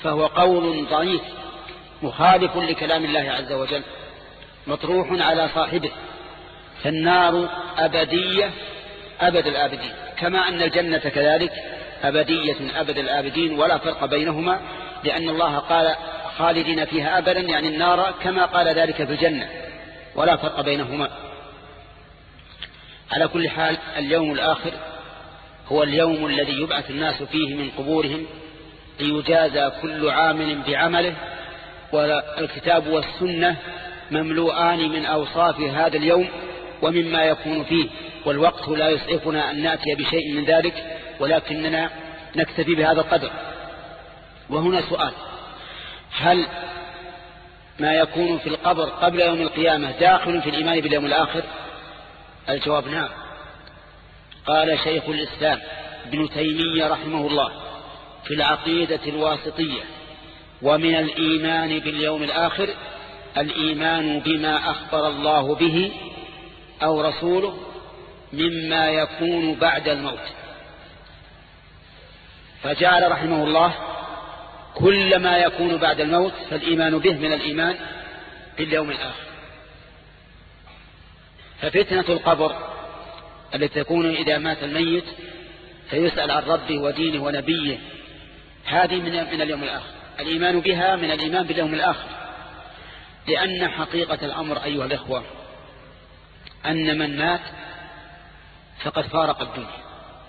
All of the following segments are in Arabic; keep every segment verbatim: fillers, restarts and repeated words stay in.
فهو قول ضعيف مخالف لكلام الله عز وجل مطروح على صاحبه. فالنار أبدية أبد الآبدين، كما أن الجنة كذلك أبدية أبد الآبدين، ولا فرق بينهما، لأن الله قال خالدين فيها أبدا، يعني النار كما قال ذلك في الجنة، ولا فرق بينهما. على كل حال اليوم الآخر هو اليوم الذي يبعث الناس فيه من قبورهم ليجازى كل عامل بعمله، والكتاب والسنة مملوءان من أوصاف هذا اليوم ومما يكون فيه، والوقت لا يسعفنا أن نأتي بشيء من ذلك، ولكننا نكتفي بهذا القدر. وهنا سؤال: هل ما يكون في القبر قبل يوم القيامة داخل في الإيمان باليوم الآخر؟ الجواب نعم. قال شيخ الإسلام ابن تيمية رحمه الله في العقيدة الواسطية: ومن الإيمان باليوم الآخر الإيمان بما أخبر الله به أو رسوله مما يكون بعد الموت. فجعل رحمه الله كل ما يكون بعد الموت فالإيمان به من الإيمان باليوم الآخر. ففتنة القبر التي تكون إذا مات الميت فيسأل عن ربه ودينه ونبيه، هذه من اليوم الآخر. الإيمان بها من الإيمان باليوم الآخر، لأن حقيقة الأمر أيها الإخوة أن من مات فقد فارق الدنيا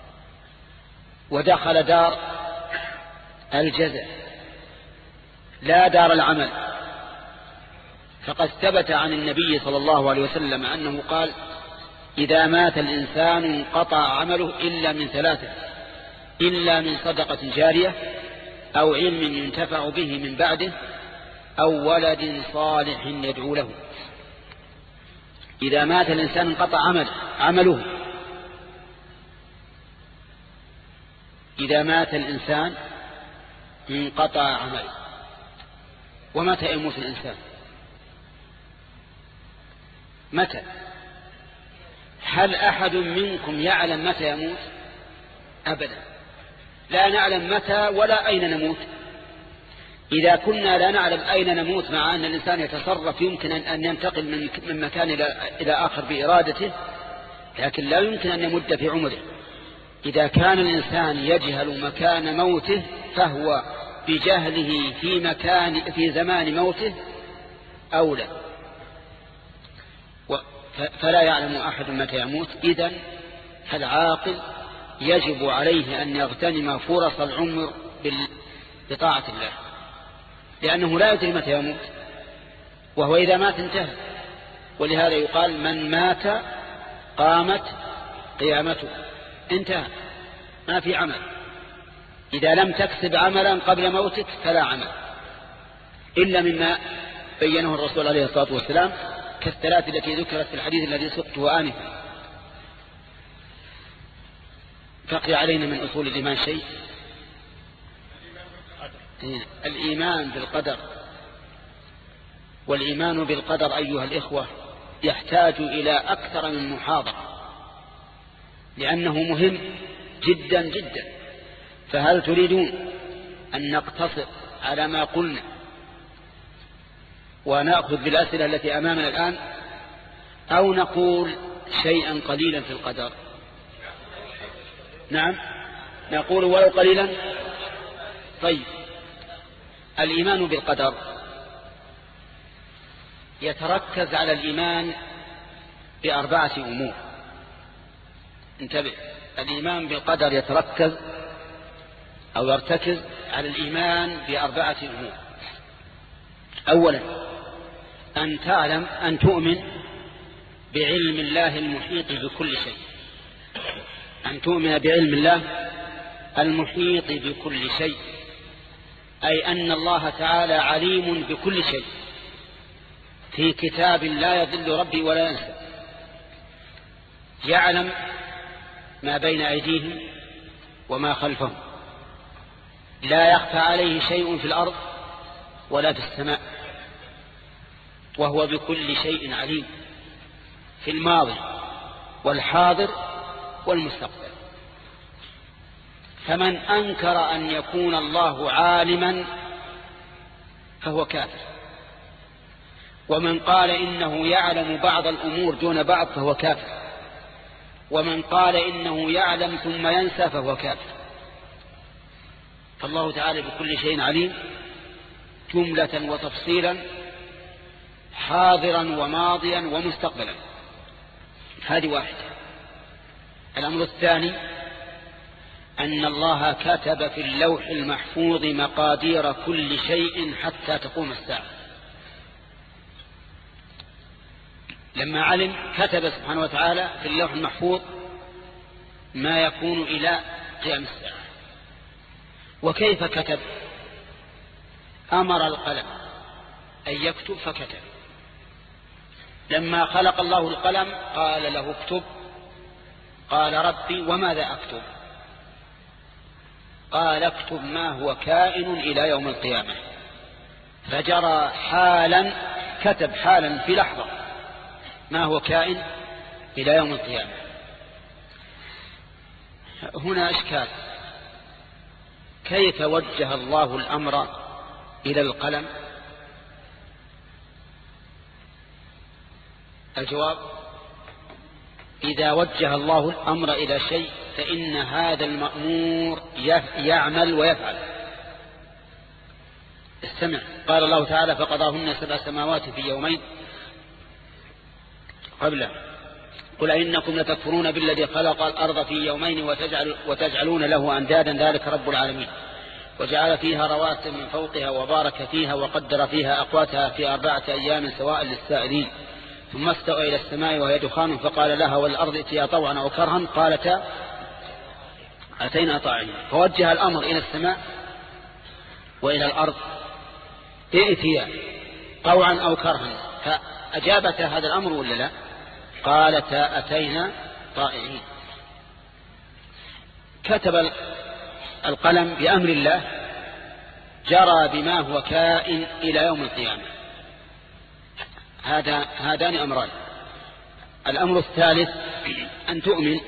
ودخل دار الجزاء لا دار العمل. فقد ثبت عن النبي صلى الله عليه وسلم أنه قال: إذا مات الإنسان انقطع عمله إلا من ثلاثة: إلا من صدقة جارية، أو علم ينتفع به من بعده، أو ولد صالح يدعو له. إذا مات الإنسان انقطع عمل عمله. إذا مات الإنسان انقطع عمله. ومتى يموت الإنسان؟ متى؟ هل أحد منكم يعلم متى يموت؟ أبدا، لا نعلم متى ولا أين نموت. إذا كنا لا نعلم أين نموت مع أن الإنسان يتصرف يمكن أن ينتقل من مكان إلى آخر بإرادته، لكن لا يمكن أن يمد في عمره. إذا كان الإنسان يجهل مكان موته فهو بجهله في مكان في زمان موته أولى، فلا يعلم أحد متى يموت. إذن فالعاقل يجب عليه أن يغتنم فرص العمر بطاعة الله، لأنه لا يدري متى يموت، وهو إذا مات انتهى. ولهذا يقال: من مات قامت قيامته، انتهى، ما في عمل. إذا لم تكسب عملا قبل موتك فلا عمل، إلا مما بينه الرسول عليه الصلاة والسلام كالثلاث التي ذكرت في الحديث الذي سقته آنفا. بقي علينا من أصول الإيمان شيء: الإيمان بالقدر. والإيمان بالقدر أيها الإخوة يحتاج إلى أكثر من محاضرة، لأنه مهم جدا جدا. فهل تريدون أن نقتصر على ما قلنا ونأخذ بالأسئلة التي أمامنا الآن، أو نقول شيئا قليلا في القدر؟ نعم، نقول ولو قليلا. طيب، الإيمان بالقدر يتركز على الإيمان بأربعة أمور. انتبه، الإيمان بالقدر يتركز أو يرتكز على الإيمان بأربعة أمور. أولا، أن تعلم أن تؤمن بعلم الله المحيط بكل شيء. أن تؤمن بعلم الله المحيط بكل شيء، أي أن الله تعالى عليم بكل شيء في كتاب لا يضل ربي ولا ينسى. يعلم ما بين أيديهم وما خلفهم، لا يخفى عليه شيء في الأرض ولا في السماء، وهو بكل شيء عليم في الماضي والحاضر والمستقبل. فمن أنكر أن يكون الله عالما فهو كافر. ومن قال إنه يعلم بعض الأمور دون بعض فهو كافر. ومن قال إنه يعلم ثم ينسى فهو كافر. فالله تعالى بكل شيء عليم جملة وتفصيلا، حاضرا وماضيا ومستقبلا. هذه واحدة. الأمر الثاني أن الله كتب في اللوح المحفوظ مقادير كل شيء حتى تقوم الساعة. لما علم كتب سبحانه وتعالى في اللوح المحفوظ ما يكون إلى قيام الساعة. وكيف كتب؟ أمر القلم أن يكتب فكتب. لما خلق الله القلم قال له اكتب، قال ربي وماذا أكتب؟ قال اكتب ما هو كائن إلى يوم القيامة. فجرى حالا، كتب حالا في لحظة ما هو كائن إلى يوم القيامة. هنا إشكال، كيف وجه الله الأمر إلى القلم؟ الجواب: إذا وجه الله الأمر إلى شيء فإن هذا المأمور يعمل ويفعل. استمع، قال الله تعالى: فقضاهن سبع سماوات في يومين قبله قل إنكم لتكفرون بالذي خلق الأرض في يومين وتجعل وتجعلون له أندادا ذلك رب العالمين وجعل فيها رواسي من فوقها وبارك فيها وقدر فيها أقواتها في أربعة أيام سواء للسائلين ثم استوى إلى السماء وهي دخان فقال لها والأرض ائتيا طوعا أو كرها قالتا أتينا طاعين. فوجه الأمر إلى السماء وإلى الأرض ائتيا طوعا أو كرها، فأجابتا هذا الأمر ولا لا؟ قالتا أتينا طائعين. كتب القلم بأمر الله، جرى بما هو كائن إلى يوم القيامة. هذا هذان أمران. الأمر الثالث أن تؤمن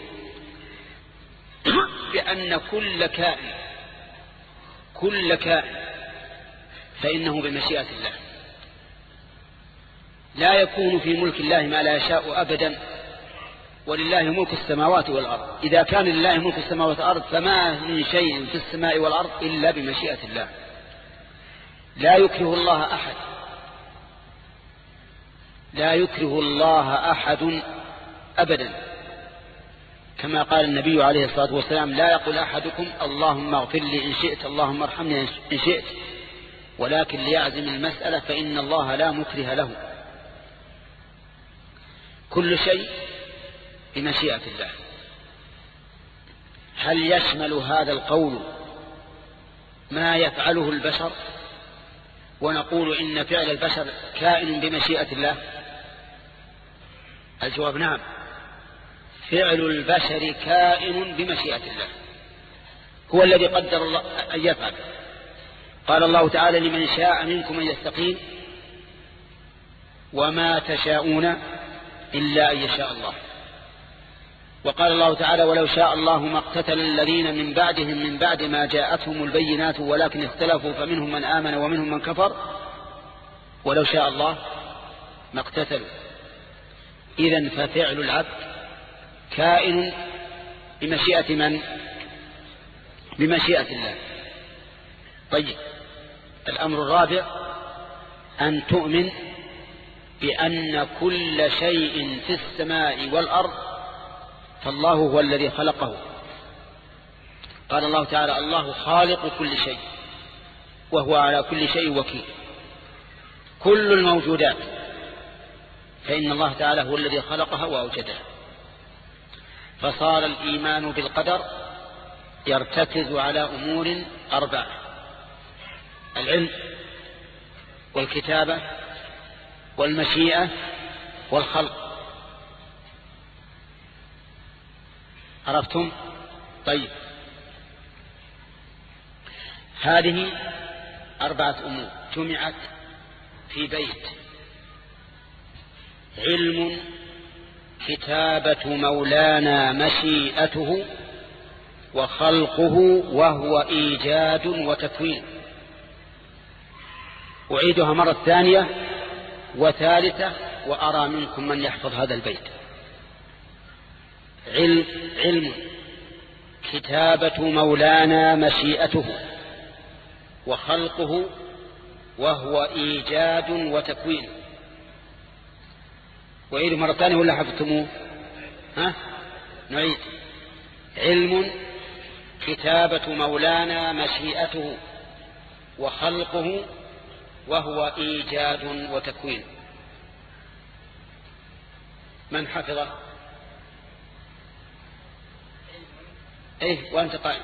بأن كل كائن كل كائن فإنه بمشيئة الله. لا يكون في ملك الله ما لا يشاء أبدا، ولله ملك السماوات والأرض. إذا كان لله ملك السماوات والأرض فما من شيء في السماء والأرض إلا بمشيئة الله. لا يكره الله أحد لا يكره الله أحد أبدا، كما قال النبي عليه الصلاة والسلام: لا يقول أحدكم اللهم اغفر لي إن شئت اللهم ارحمني إن شئت، ولكن ليعزم المسألة فإن الله لا مكره له. كل شيء بمشيئة الله. هل يشمل هذا القول ما يفعله البشر ونقول إن فعل البشر كائن بمشيئة الله؟ الجواب: نعم، فعل البشر كائن بمشيئة الله، هو الذي قدر الله أن يفعل. قال الله تعالى: لمن شاء منكم أن يستقيم وما تشاءون إلا أن يشاء الله. وقال الله تعالى: ولو شاء الله ما اقتتل الذين من بعدهم من بعد ما جاءتهم البينات ولكن اختلفوا فمنهم من آمن ومنهم من كفر ولو شاء الله ما اقتتلوا. إذن ففعل العبد كائن بمشيئة من؟ بمشيئة الله. طيب، الأمر الرابع أن تؤمن بأن كل شيء في السماء والأرض فالله هو الذي خلقه. قال الله تعالى: الله خالق كل شيء وهو على كل شيء وكيل. كل الموجودات فإن الله تعالى هو الذي خلقها وأوجدها. فصار الإيمان بالقدر يرتكز على أمور أربعة: العلم والكتابة والمشيئة والخلق. عرفتم؟ طيب، هذه أربعة أمور جمعت في بيت: علم، كتابة مولانا مشيئته، وخلقه وهو إيجاد وتكوين. أعيدها مرة ثانية وثالثة وأرى منكم من يحفظ هذا البيت. علم, علم كتابة مولانا مشيئته وخلقه وهو إيجاد وتكوين. وعيد مرة ثانية ولا حفظتموه؟ ها؟ نعيد. علم كتابة مولانا مشيئته وخلقه وهو إيجاد وتكوين. من حفظه؟ ايه وانت قائم.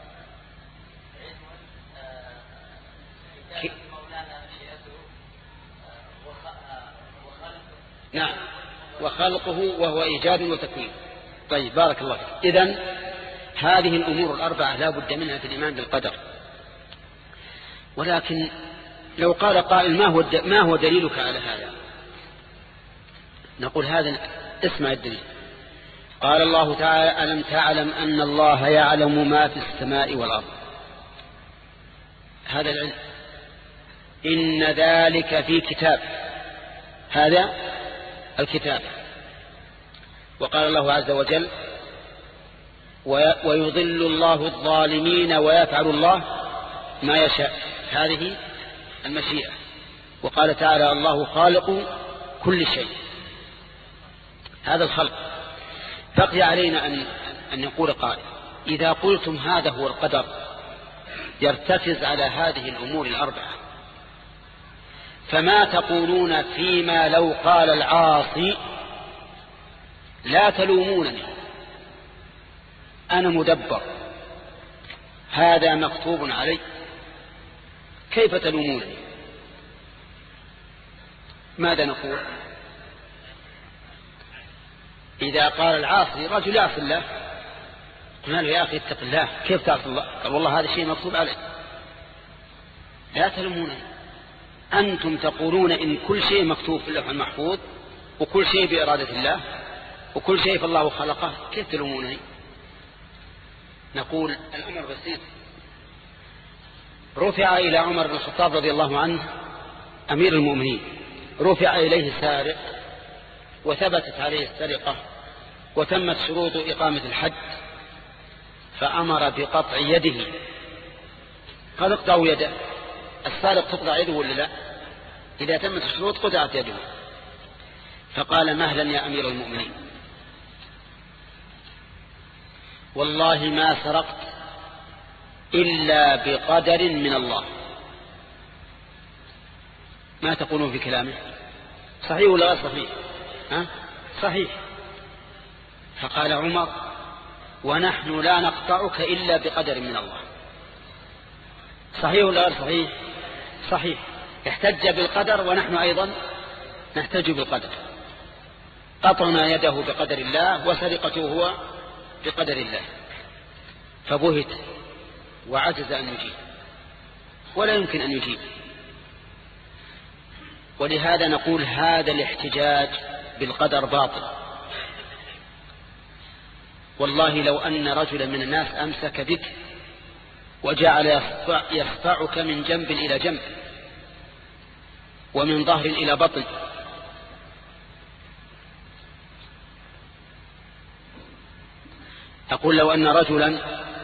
نعم وخلقه وهو إيجاد وتكوين. طيب بارك الله فيك. إذن هذه الأمور الأربعة لا بد منها في الإيمان بالقدر. ولكن لو قال قائل ما هو ما هو دليلك على هذا؟ نقول هذا اسمع الدليل. قال الله تعالى ألم تعلم أن الله يعلم ما في السماء والأرض. هذا العلم. إن ذلك في كتاب. هذا الكتاب. وقال الله عز وجل ويضل الله الظالمين ويفعل الله ما يشاء. هذه المشيئة. وقال تعالى الله خالق كل شيء. هذا الخلق. بقي علينا أن, أن يقول قائل إذا قلتم هذا هو القدر يرتكز على هذه الأمور الأربعة فما تقولون فيما لو قال العاصي لا تلومونني أنا مدبر هذا مكتوب علي كيف تلومونني؟ ماذا نقول؟ إذا قال العاصي رجل يعصي الله قلنا له يا أخي اتق الله كيف تعصي الله؟ قال والله هذا الشيء مكتوب عليه. لا تلومونني أنتم تقولون إن كل شيء مكتوب في اللوح المحفوظ وكل شيء بإرادة الله وكل شيء فالله خلقه كيف تلومونني؟ نقول الأمر بسيط. رفع إلى عمر بن الخطاب رضي الله عنه أمير المؤمنين رفع إليه سارق وثبتت عليه السرقة وتمت شروط إقامة الحد فأمر بقطع يده. قال اقطعوا يده. السارق تقطع يده ولا لا؟ إذا تمت الشروط قطعت يده. فقال مهلا يا أمير المؤمنين والله ما سرقت إلا بقدر من الله. ما تقولون في كلامه؟ صحيح ولا غير صحيح؟ ها؟ صحيح. فقال عمر ونحن لا نقطعك إلا بقدر من الله. صحيح ولا غير صحيح؟ صحيح. احتج بالقدر ونحن أيضا نحتج بالقدر. قطعنا يده بقدر الله وسرقته هو بقدر الله. فبهت وعجز أن يجيب ولا يمكن أن يجيب. ولهذا نقول هذا الاحتجاج بالقدر باطل. والله لو أن رجلا من الناس أمسك بك وجعل يصفعك من جنب إلى جنب ومن ظهر إلى بطن أقول لو أن رجلا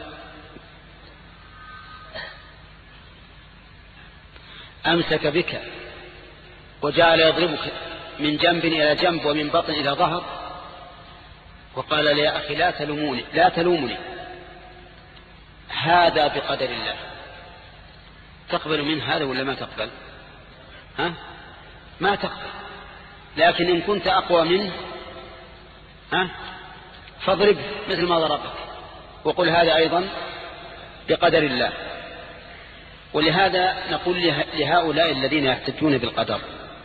أمسك بك وجعل يضربك من جنب إلى جنب ومن بطن إلى ظهر وقال لي يا أخي لا تلوموني لا تلومني هذا بقدر الله تقبل من هذا ولا ما تقبل؟ ها؟ ما تقبل. لكن إن كنت أقوى منه ها؟ فاضرب مثل ما ضربك وقل هذا أيضا بقدر الله. ولهذا نقول لهؤلاء الذين يحتجون بالقدر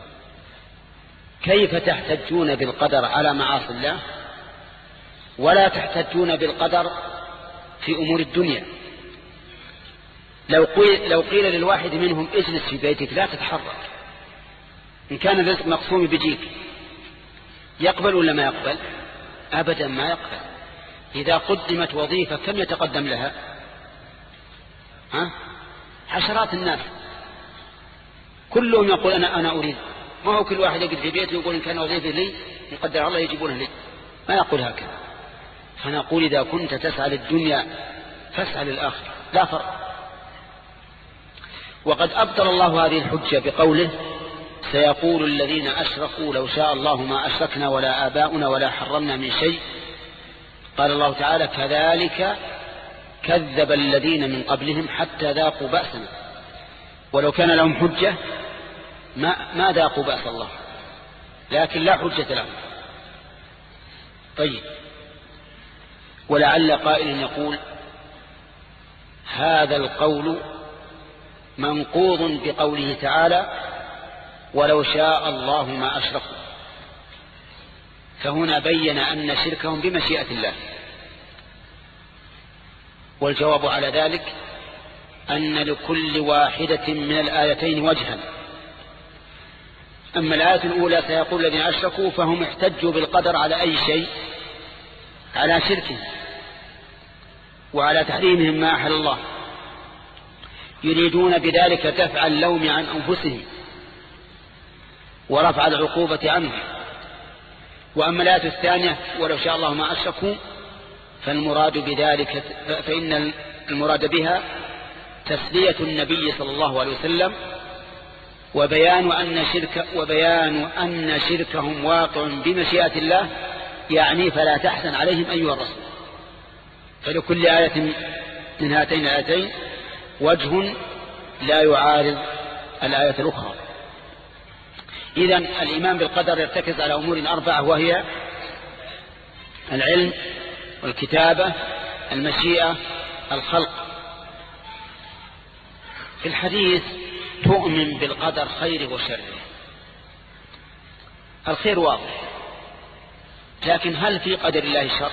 كيف تحتجون بالقدر على معاصي الله ولا تحتجون بالقدر في أمور الدنيا؟ لو قيل, لو قيل للواحد منهم اجلس في بيتك لا تتحرك إن كان الرزق مقسوم بجيك يقبل ولا ما يقبل؟ أبدا ما يقبل. إذا قدمت وظيفة كم يتقدم لها؟ ها؟ عشرات الناس كلهم يقول أنا أنا أريد، ما هو كل واحد يقعد في بيته يقول إن كان وظيفة لي يقدر الله يجيبونه لي، ما يقول هكذا. فنقول إذا كنت تسعى للدنيا فاسعى للآخرة، لا فرق. وقد أبطل الله هذه الحجة بقوله سيقول الذين أشركوا لو شاء الله ما أشركنا ولا آباؤنا ولا حرمنا من شيء. قال الله تعالى كذلك كذب الذين من قبلهم حتى ذاقوا بأسنا، ولو كان لهم حجة ما, ما ذاقوا بأس الله، لكن لا حجة لهم. طيب، ولعل قائل يقول هذا القول منقوض بقوله تعالى ولو شاء الله ما أشركوا، فهنا بين أن شركهم بمشيئة الله. والجواب على ذلك أن لكل واحدة من الآيتين وجها. أما الآية الأولى سيقول الذين أشركوا فهم احتجوا بالقدر على أي شيء، على شركهم وعلى تحريمهم ما أحل الله، يريدون بذلك دفع اللوم عن أنفسهم ورفع العقوبة عنهم. وأما الآية الثانية ولو شاء الله ما أشركوا فالمراد بذلك فإن المراد بها تسلية النبي صلى الله عليه وسلم وبيان أن شرك وبيان أن شركهم واقع بمشيئة الله، يعني فلا تحزن عليهم أيها الرسول. فلكل آية من هاتين الآيتين وجه لا يعارض الآية الأخرى. إذن الإيمان بالقدر يرتكز على أمور أربعة، وهي العلم والكتابة المشيئة الخلق. في الحديث تؤمن بالقدر خيره وشره. الخير واضح، لكن هل في قدر الله شر؟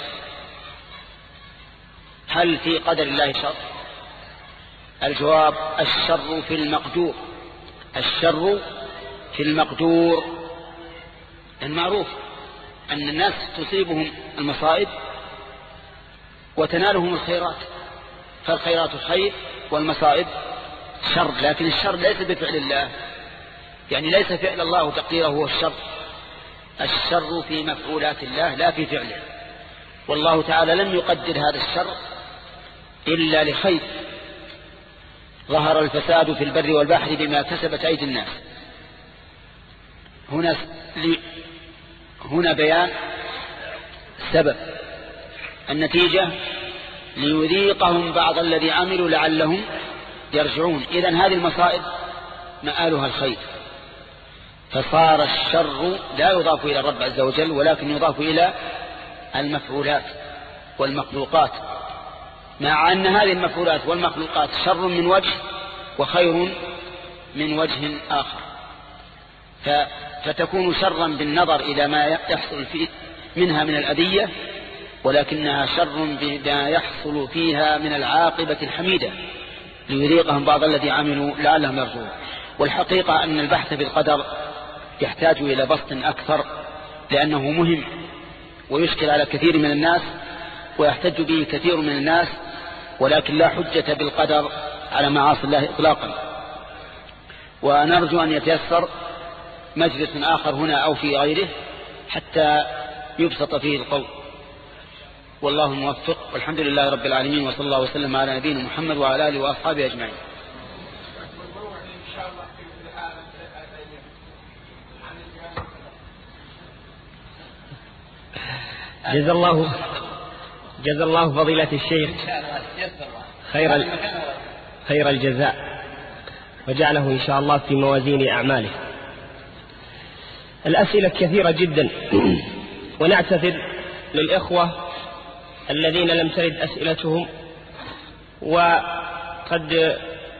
هل في قدر الله شر؟ الجواب الشر في المقدور. الشر في المقدور. المعروف أن الناس تصيبهم المصائب وتنالهم الخيرات، فالخيرات خير والمصائب شر، لكن الشر ليس بفعل الله، يعني ليس فعل الله تقديره هو الشر. الشر في مفعولات الله لا في فعله، والله تعالى لم يقدر هذا الشر إلا لخير. ظهر الفساد في البر والبحر بما كسبت أيدي الناس. هنا هنا بيان السبب، النتيجة ليذيقهم بعض الذي عملوا لعلهم يرجعون. إذن هذه المصائب مآلها الخير، فصار الشر لا يضاف إلى الرب عز وجل ولكن يضاف إلى المفعولات والمخلوقات، مع أن هذه المفعولات والمخلوقات شر من وجه وخير من وجه آخر، فتكون شرا بالنظر إلى ما يحصل فيه منها من الأذية، ولكنها شر بما يحصل فيها من العاقبة الحميدة ليذيقهم بعض الذي عملوا لعلهم يرجعون. والحقيقة أن البحث في القدر يحتاج إلى بسط أكثر، لأنه مهم ويشكل على كثير من الناس ويحتج به كثير من الناس، ولكن لا حجة بالقدر على معاصي الله إطلاقا. ونرجو أن يتيسر مجلس آخر هنا أو في غيره حتى يبسط فيه القول، والله موفق، والحمد لله رب العالمين، وصلى الله وسلم على نبينا محمد وعلى آله وأصحابه أجمعين. جزا الله جزا الله فضيلة الشيخ خير خير الجزاء، وجعله إن شاء الله في موازين أعماله. الأسئلة كثيرة جدا، ونعتذر للإخوة الذين لم ترد أسئلتهم، وقد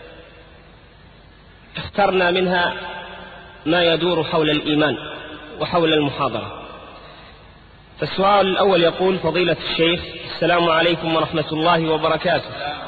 اخترنا منها ما يدور حول الإيمان وحول المحاضرة. فالسؤال الأول يقول: فضيلة الشيخ، السلام عليكم ورحمة الله وبركاته.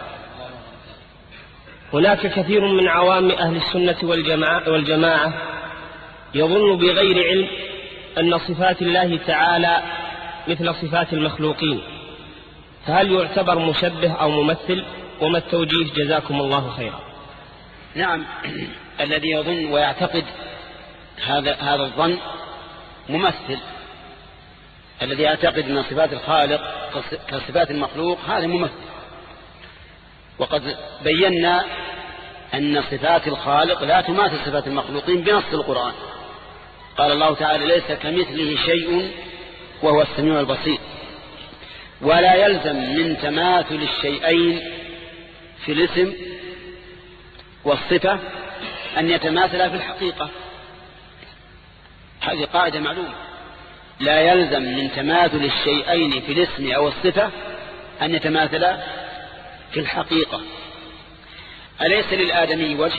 هناك كثير من عوام أهل السنة والجماعة, والجماعة يظن بغير علم أن صفات الله تعالى مثل صفات المخلوقين، فهل يعتبر مشبه أو ممثل؟ وما التوجيه؟ جزاكم الله خيرا. نعم. الذي يظن ويعتقد هذا هذا الظن ممثل. الذي يعتقد أن صفات الخالق كصفات المخلوق هذا ممثل. وقد بينا أن صفات الخالق لا تماثل صفات المخلوقين بنص القرآن. قال الله تعالى: ليس كمثله شيء وهو السميع البصير. ولا يلزم من تماثل الشيئين في الاسم والصفة أن يتماثلا في الحقيقة. هذه قاعدة معلومة. لا يلزم من تماثل الشيئين في الاسم أو الصفة أن يتماثلا في الحقيقة. أليس للآدمي وجه؟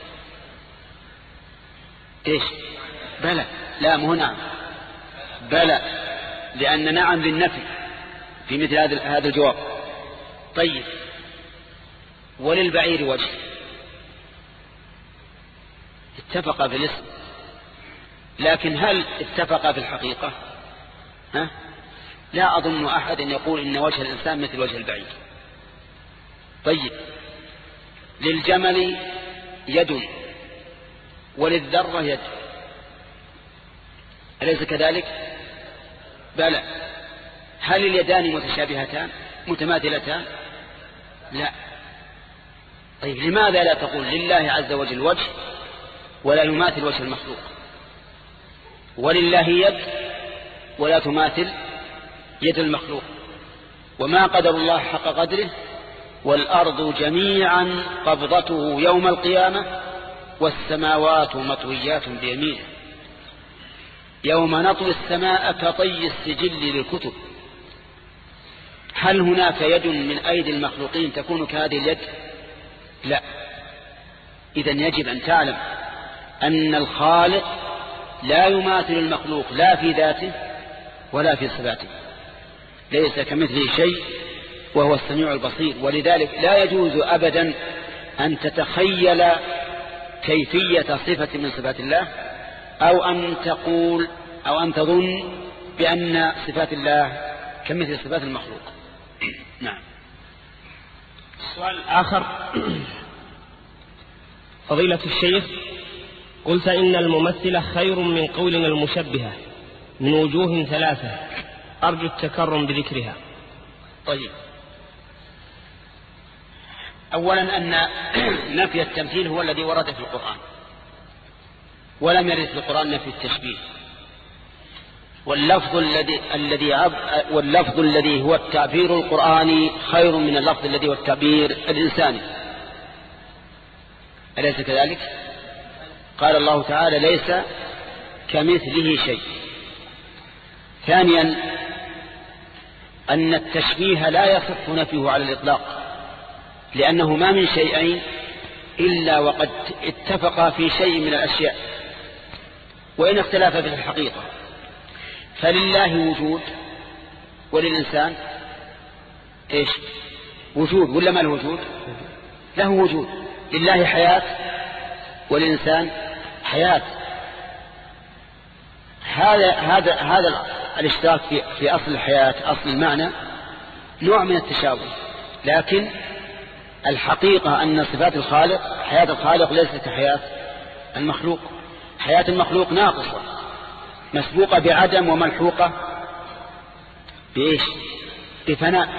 إيش؟ بلى. لا مو نعم، بلى، لأن نعم للنفي في مثل هذا الجواب. طيب، وللبعير وجه؟ اتفق في الاسم، لكن هل اتفق في الحقيقة؟ ها؟ لا أظن أحد أن يقول إن وجه الإنسان مثل وجه البعير. طيب، للجمل يد وللذرة يد، أليس كذلك؟ بلى. هل اليدان متشابهتان متماثلتان؟ لا. طيب، لماذا لا تقول لله عز وجل وجه ولا يماثل وجه المخلوق، ولله يد ولا تماثل يد المخلوق؟ وما قدر الله حق قدره، والأرض جميعا قبضته يوم القيامة والسماوات مطويات بيمينه يوم نطوي السماء كطي السجل للكتب. هل هناك يد من أيدي المخلوقين تكون كهذه اليد؟ لا. إذن يجب أن تعلم أن الخالق لا يماثل المخلوق لا في ذاته ولا في صفاته. ليس كمثله شيء وهو السميع البصير. ولذلك لا يجوز أبدا أن تتخيل كيفية صفة من صفات الله، أو أن تقول أو أن تظن بأن صفات الله كمثل صفات المخلوق. نعم. السؤال الآخر: فضيلة الشيخ، قلت إن الممثلة خير من قولنا المشبهة من وجوه ثلاثة، أرجو التكرم بذكرها. طيب، أولا أن نفي التمثيل هو الذي ورد في القرآن، ولم يرد في القرآن نفي التشبيه. واللفظ الذي الذي واللفظ الذي هو التعبير القرآني خير من اللفظ الذي هو التعبير الإنساني، أليس كذلك؟ قال الله تعالى: ليس كمثله شيء. ثانيا، أن التشبيه لا يصح نفيه على الإطلاق، لأنه ما من شيئين إلا وقد اتفقا في شيء من الأشياء وإن اختلافا في الحقيقة. فلله وجود وللإنسان إيش؟ وجود، ولا ما له وجود؟ له وجود. لله حياة وللإنسان حياة. هذا هذا هذا الاشتراك في في أصل الحياة، أصل المعنى، نوع من التشابه. لكن الحقيقة أن صفات الخالق، حياة الخالق ليست كحياة المخلوق. حياة المخلوق ناقصة، مسبوقة بعدم وملحوقة بإيش؟ بفناء.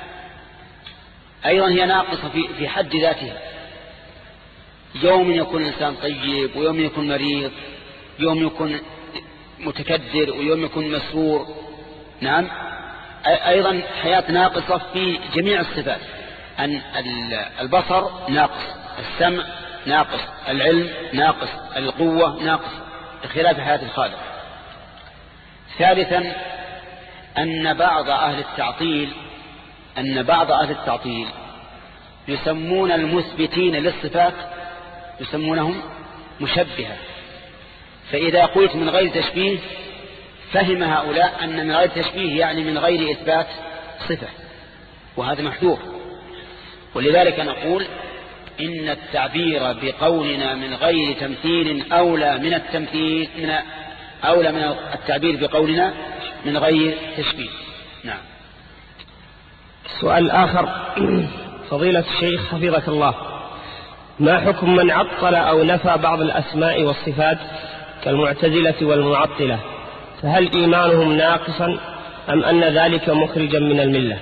أيضا هي ناقصة في في حد ذاتها. يوم يكون الإنسان طيب، ويوم يكون مريض، يوم يكون متكدر، ويوم يكون مسرور. نعم. أيضا حياة ناقصة في جميع الصفات. أن البصر ناقص، السمع ناقص، العلم ناقص، القوة ناقص، بخلاف حياة الخالق. ثالثا، أن بعض أهل التعطيل أن بعض أهل التعطيل يسمون المثبتين للصفات يسمونهم مشبهة. فإذا قلت من غير تشبيه فهم هؤلاء أن من غير تشبيه يعني من غير إثبات صفة، وهذا محذور. ولذلك نقول إن التعبير بقولنا من غير تمثيل أولى من التمثيل من أولى من التعبير بقولنا من غير تشبيه. نعم. السؤال الآخر: فضيلة الشيخ حفظك الله، ما حكم من عطل أو نفى بعض الأسماء والصفات كالمعتزلة والمعطلة، فهل إيمانهم ناقصا أم أن ذلك مخرجا من الملة؟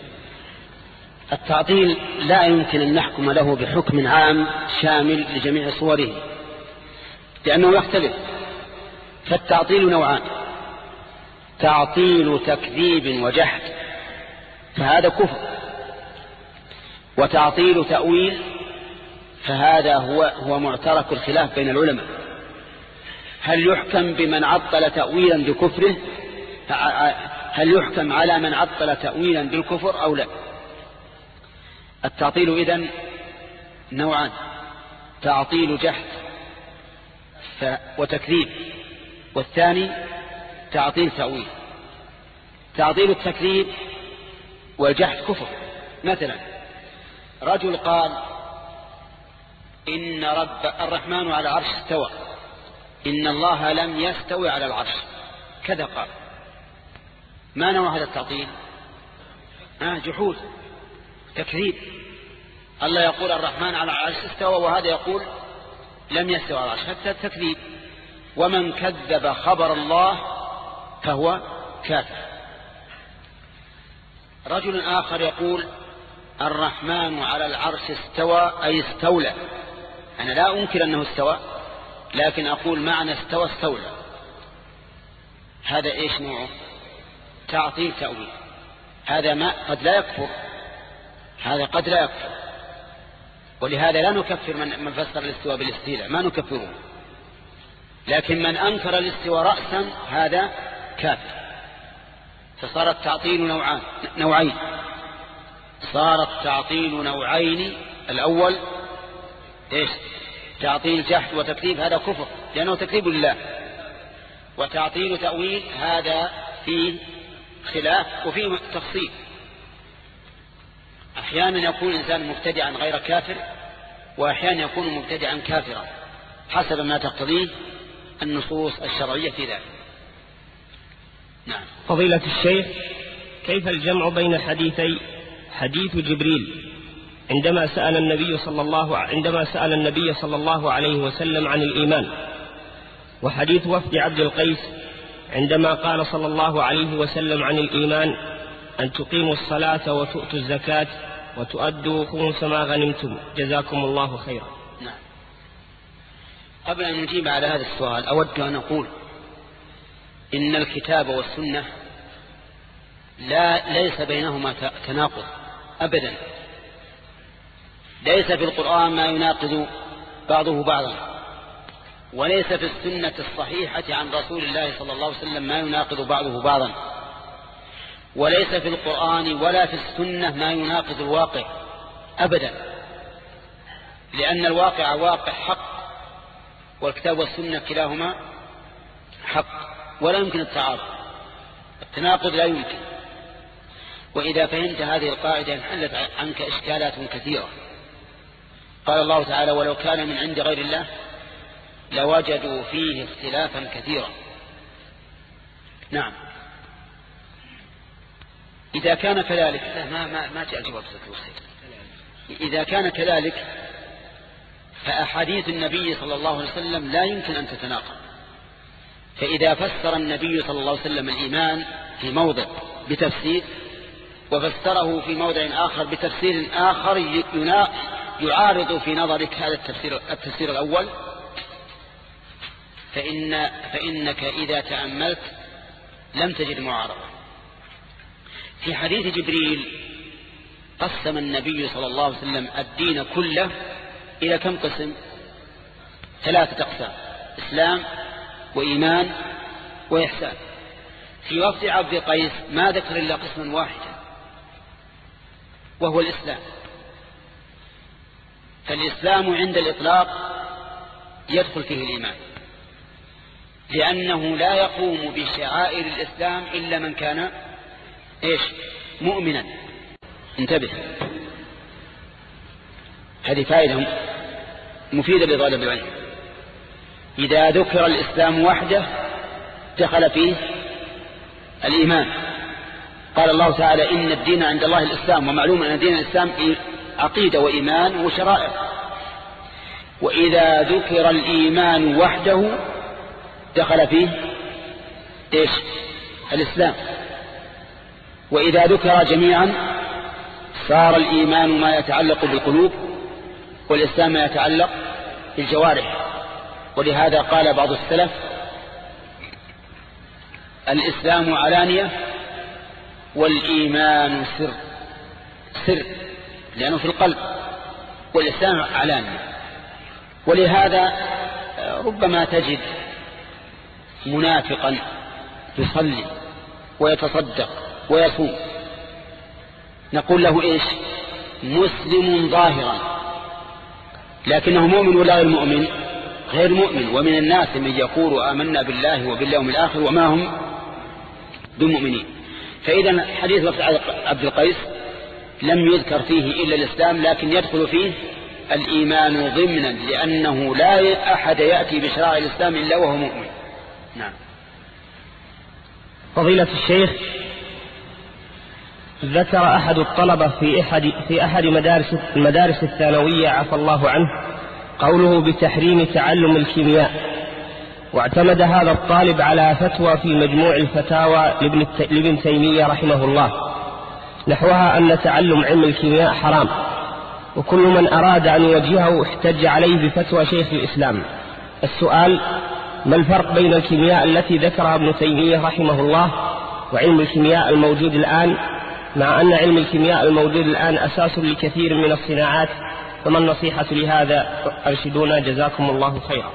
التعطيل لا يمكن أن نحكم له بحكم عام شامل لجميع صوره، لأنه يختلف. فالتعطيل نوعان: تعطيل تكذيب وجحد فهذا كفر، وتعطيل تأويل فهذا هو هو معترك الخلاف بين العلماء. هل يحكم بمن عطل تأويلا بكفره؟ هل يحكم على من عطل تأويلا بالكفر أو لا؟ التعطيل إذن نوعان: تعطيل جحد وتكذيب، والثاني تعطيل تأويل. تعطيل التكذيب والجحد كفر. مثلا رجل قال إن رب الرحمن على العرش استوى، إن الله لم يستوي على العرش، كذا قال. ما نوع هذا التعطيل؟ آه جحود، تكذيب. الله يقول الرحمن على العرش استوى، وهذا يقول لم يستوي على العرش، حتى التكذيب. ومن كذب خبر الله فهو كافر. رجل آخر يقول الرحمن على العرش استوى أي استولى، أنا لا أنكر أنه استوى، لكن أقول معنى استوى استولى. هذا إيش نوعه؟ تعطيل تأويل. هذا ما قد لا يكفر، هذا قد لا يكفر، ولهذا لا نكفر من من فسر الاستواء بالاستيلاء، ما نكفره. لكن من أنكر الاستواء رأسا هذا كافر. فصار التعطيل نوعان نوعين صار التعطيل نوعين. الأول إيش؟ تعطيل جحد وتكذيب، هذا كفر لأنه تكذيب لله. وتعطيل تأويل هذا فيه خلاف وفيه تفصيل. أحيانا يكون الإنسان مبتدعا غير كافر، وأحيانا يكون مبتدعا كافرا حسب ما تقتضيه النصوص الشرعية في ذلك. نعم. فضيلة الشيخ، كيف الجمع بين حديثي حديث جبريل عندما سأل النبي صلى الله عندما سأل النبي صلى الله عليه وسلم عن الإيمان، وحديث وفد عبد القيس عندما قال صلى الله عليه وسلم عن الإيمان أن تقيموا الصلاة وتؤتوا الزكاة وتؤدوا خمس ما غنمتم جزاكم الله خيرا؟ نعم. قبل أن نجيب على هذا السؤال أود أن أقول إن الكتاب والسنة لا ليس بينهما تناقض أبدا. ليس في القرآن ما يناقض بعضه بعضا، وليس في السنة الصحيحة عن رسول الله صلى الله عليه وسلم ما يناقض بعضه بعضا، وليس في القرآن ولا في السنة ما يناقض الواقع أبدا، لأن الواقع واقع حق، والكتاب والسنة كلاهما حق، ولا يمكن التعارض، التناقض لا يمكن. وإذا فهمت هذه القاعدة انحلت عنك إشكالات كثيرة. قال الله تعالى ولو كان من عند غير الله لوجدوا فيه اختلافا كثيرا. نعم. إذا كان كذلك ما ما ما جاء الجواب. إذا كان كذلك فأحاديث النبي صلى الله عليه وسلم لا يمكن أن تتناقض. فإذا فسر النبي صلى الله عليه وسلم الإيمان في موضع بتفسير، وفسره في موضع آخر بتفسير آخر يعارض في نظرك هذا التفسير, التفسير الأول، فإن فإنك إذا تأملت لم تجد معارضة. في حديث جبريل قسم النبي صلى الله عليه وسلم الدين كله إلى كم قسم؟ ثلاثة أقسام: إسلام وإيمان وإحسان. في وفد عبد قيس ما ذكر إلا قسما واحدا وهو الإسلام. فالإسلام عند الإطلاق يدخل فيه الإيمان، لأنه لا يقوم بشعائر الإسلام إلا من كان إيش؟ مؤمنا. انتبه، هذه فائدة مفيدة لطالب العلم. إذا ذكر الإسلام وحده دخل فيه الإيمان. قال الله تعالى إن الدين عند الله الإسلام، ومعلوم أن دين الإسلام عقيدة وإيمان وشرائع. وإذا ذكر الإيمان وحده دخل فيه إيش؟ الإسلام. وإذا ذكر جميعا صار الإيمان ما يتعلق بالقلوب والإسلام ما يتعلق بالجوارح. ولهذا قال بعض السلف الإسلام علانية والإيمان سر. سر لأنه في القلب، والإسلام علانية. ولهذا ربما تجد منافقا يصلي ويتصدق ويصوم، نقول له إيش؟ مسلم ظاهرا، لكنه مؤمن ولا غير مؤمن؟ غير مؤمن. ومن الناس من يقول آمنا بالله وباليوم الآخر وما هم بمؤمنين. فإذا حديث عبد القيس لم يذكر فيه إلا الإسلام، لكن يدخل فيه الإيمان ضمنا، لأنه لا أحد يأتي بشرائع الإسلام إلا وهو مؤمن. نعم. فضيلة الشيخ، ذكر أحد الطلبة في أحد, في أحد مدارس, المدارس الثانوية عفى الله عنه قوله بتحريم تعلم الكيمياء، واعتمد هذا الطالب على فتوى في مجموع الفتاوى لابن تيمية رحمه الله نحوها أن تعلم علم الكيمياء حرام، وكل من أراد أن يوجهه احتج عليه بفتوى شيخ الإسلام. السؤال: ما الفرق بين الكيمياء التي ذكرها ابن تيمية رحمه الله وعلم الكيمياء الموجود الآن، مع أن علم الكيمياء الموجود الآن أساس لكثير من الصناعات؟ فما النصيحة لهذا؟ أرشدونا جزاكم الله خيرا.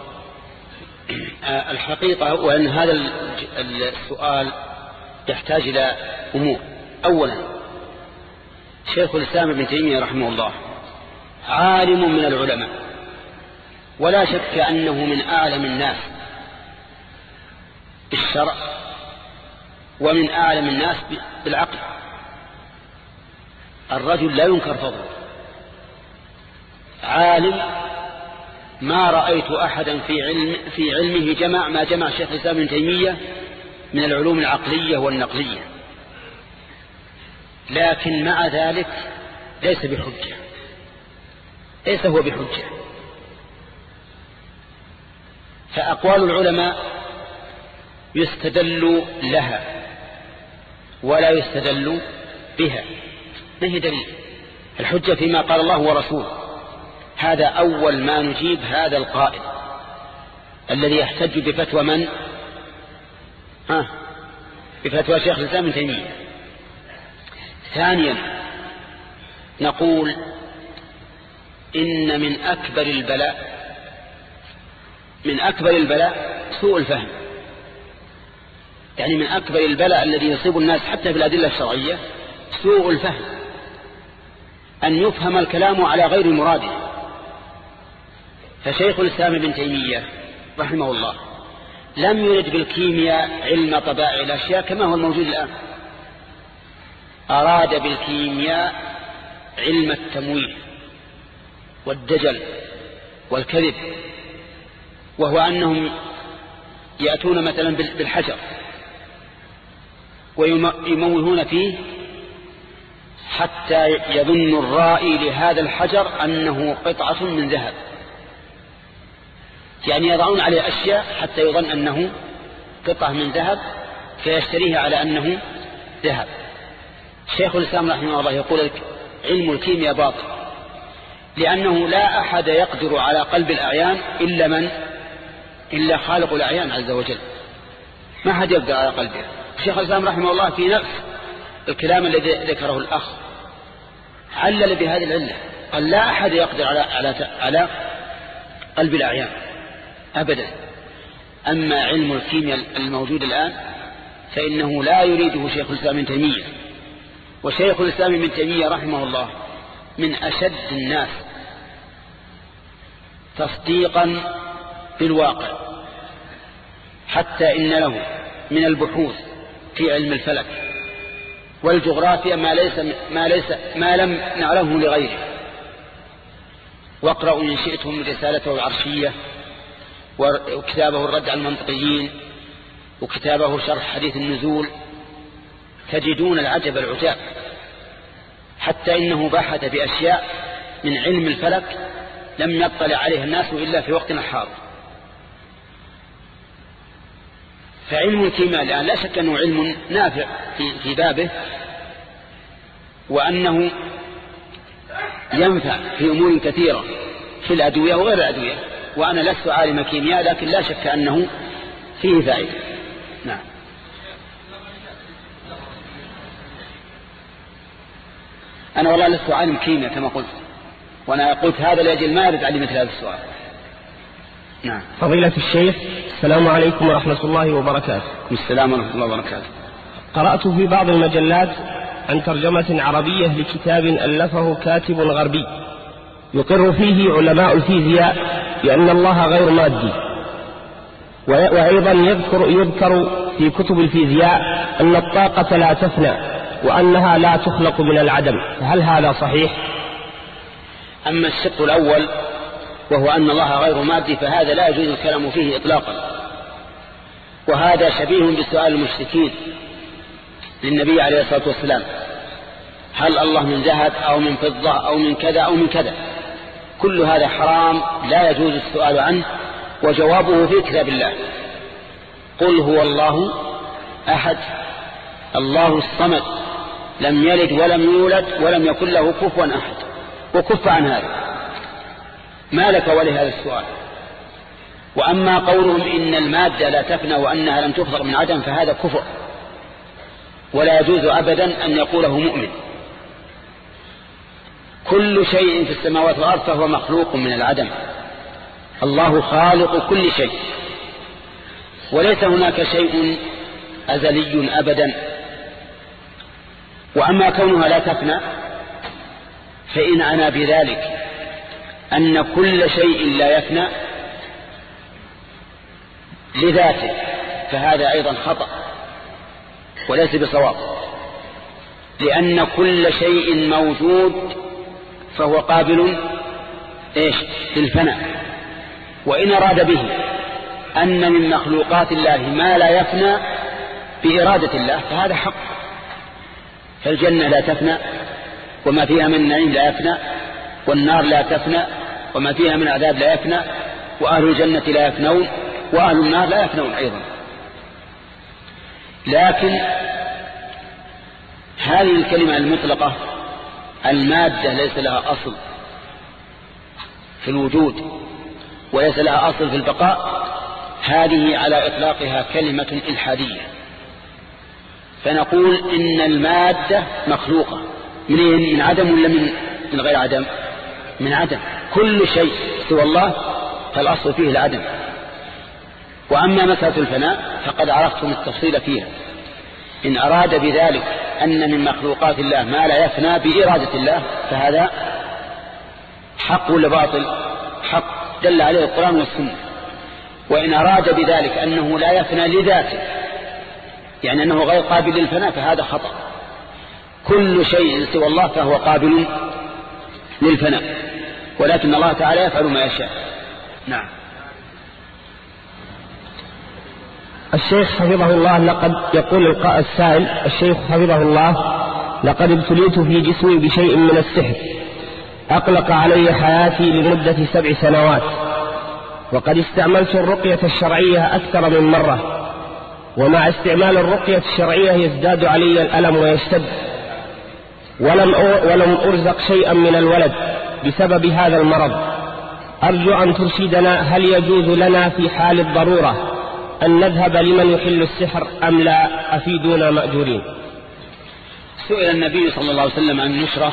الحقيقة وأن هذا السؤال يحتاج إلى أمور. أولا، شيخ الإسلام ابن تيمية رحمه الله عالم من العلماء، ولا شك أنه من أعلم الناس بالشرع ومن أعلم الناس بالعقل. الرجل لا ينكر فضله، عالم ما رأيت أحدا في علم في علمه جمع ما جمع شيخ الإسلام ابن تيمية من العلوم العقلية والنقلية، لكن مع ذلك ليس بحجة، ليس هو بحجة. فأقوال العلماء يستدل لها ولا يستدل بها، ما هي دليل؟ الحجة فيما قال الله ورسوله. هذا أول ما نجيب هذا القائل الذي يحتج بفتوى من؟ ها بفتوى شيخ الإسلام ابن تيمية. ثانيا، نقول إن من أكبر البلاء من أكبر البلاء سوء الفهم. يعني من أكبر البلاء الذي يصيب الناس حتى في الأدلة الشرعية سوء الفهم، أن يفهم الكلام على غير مراده. فشيخ الإسلام ابن تيمية رحمه الله لم يرد بالكيمياء علم طبائع الأشياء كما هو الموجود الآن، أراد بالكيمياء علم التمويه والدجل والكذب، وهو أنهم يأتون مثلا بالحجر ويموهون فيه حتى يظن الرائي لهذا الحجر أنه قطعة من ذهب، يعني يضعون عليه أشياء حتى يظن أنه قطعة من ذهب فيشتريها على أنه ذهب. شيخ الإسلام رحمه الله يقول علم الكيمياء باطل، لأنه لا أحد يقدر على قلب الأعيان إلا من إلا خالق الأعيان عز وجل، ما أحد يقدر على قلبه. شيخ الإسلام رحمه الله في نفس الكلام الذي ذكره الأخ علل بهذه العلة، قال لا أحد يقدر على على على قلب الأعيان أبدا. أما علم الكيمياء الموجود الآن فإنه لا يريده شيخ الإسلام ابن تيمية. وشيخ الإسلام ابن تيمية رحمه الله من أشد الناس تصديقا بالواقع، حتى إن له من البحوث في علم الفلك والجغرافيا ما ليس ما ليس ما لم نعلمه لغيره. واقرأوا إن شئتم رسالته العرشية وكتابه الرد على المنطقيين وكتابه شرح حديث النزول، تجدون العجب العجاب، حتى إنه بحث بأشياء من علم الفلك لم يطلع عليها الناس إلا في وقتنا الحاضر. فعلم الكيمياء الآن لا شك أنه علم نافع في, في بابه، وأنه ينفع في أمور كثيرة في الأدوية وغير الأدوية، وأنا لست عالم كيمياء لكن لا شك أنه فيه فائدة. نعم. أنا والله لست عالم كيمياء كما قلت، وأنا قلت هذا لأجل ما يرد علي مثل هذا السؤال. نعم. فضيلة الشيخ، السلام عليكم ورحمة الله وبركاته. السلام ورحمة الله وبركاته. قرأت في بعض المجلات عن ترجمة عربية لكتاب ألفه كاتب غربي يقر فيه علماء الفيزياء بأن الله غير مادي، وأيضا يذكر, يذكر في كتب الفيزياء أن الطاقة لا تفنى وأنها لا تخلق من العدم، فهل هذا صحيح؟ أما الشق الأول وهو أن الله غير مادي فهذا لا يجوز الكلام فيه إطلاقا، وهذا شبيه بسؤال المشركين للنبي عليه الصلاة والسلام: هل الله من ذهب أو من فضة أو من كذا أو من كذا؟ كل هذا حرام لا يجوز السؤال عنه، وجوابه في كتاب الله: قل هو الله أحد الله الصمد لم يلد ولم يولد ولم يكن له كفوا أحد. وكف عن هذا، ما لك ولهذا السؤال. وأما قولهم إن المادة لا تفنى وأنها لم تخلق من عدم فهذا كفر، ولا يجوز أبدا أن يقوله مؤمن. كل شيء في السماوات والأرض فهو مخلوق من العدم، الله خالق كل شيء، وليس هناك شيء أزلي أبدا. وأما كونها لا تفنى فإن أنا بذلك أن كل شيء لا يفنى لذاته فهذا أيضا خطأ وليس بصواب، لأن كل شيء موجود فهو قابل إيش للفناء. وإن أراد به أن من مخلوقات الله ما لا يفنى بإرادة الله فهذا حق. فالجنة لا تفنى وما فيها من نعيم لا يفنى، والنار لا تفنى وما فيها من عذاب لا يفنى، وأهل الجنة لا يفنون وأهل النار لا يفنون أيضا. لكن هذه الكلمة المطلقة المادة ليس لها أصل في الوجود وليس لها أصل في البقاء، هذه على إطلاقها كلمة إلحادية. فنقول إن المادة مخلوقة من من عدم ولا من من غير عدم؟ من عدم. كل شيء سوى الله فالأصل فيه العدم. وأما مسألة الفناء فقد عرفتم التفصيل فيها. إن أراد بذلك أن من مخلوقات الله ما لا يفنى بإرادة الله فهذا حق ولا باطل؟ حق دل عليه القرآن والسنة. وإن أراد بذلك أنه لا يفنى لذاته يعني أنه غير قابل للفناء فهذا خطأ. كل شيء سوى الله فهو قابل للفناء، ولكن الله تعالى يفعل ما يشاء. نعم. الشيخ حفظه الله لقد يقول القاء السائل: الشيخ حفظه الله لقد ابتليت في جسمي بشيء من السحر أقلق علي حياتي لمدة سبع سنوات، وقد استعملت الرقية الشرعية أكثر من مرة، ومع استعمال الرقية الشرعية يزداد علي الألم ويشتد، ولم ولم أرزق شيئا من الولد بسبب هذا المرض. أرجو أن ترشدنا، هل يجوز لنا في حال الضرورة أن نذهب لمن يحل السحر أم لا؟ أفيدونا مأجورين. سئل النبي صلى الله عليه وسلم عن النشرة،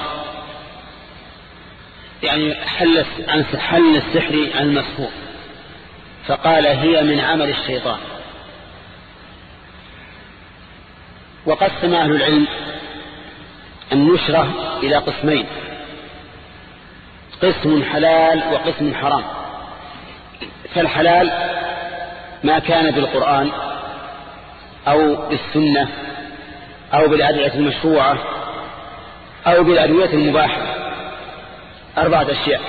يعني حل عن حل السحر عن المسحور، فقال: هي من عمل الشيطان. وقسم أهل العلم النشرة إلى قسمين: قسم حلال وقسم حرام. فالحلال ما كان بالقرآن أو بالسنة أو بالأدعية المشروعة أو بالأدوية المباحة، أربعة أشياء.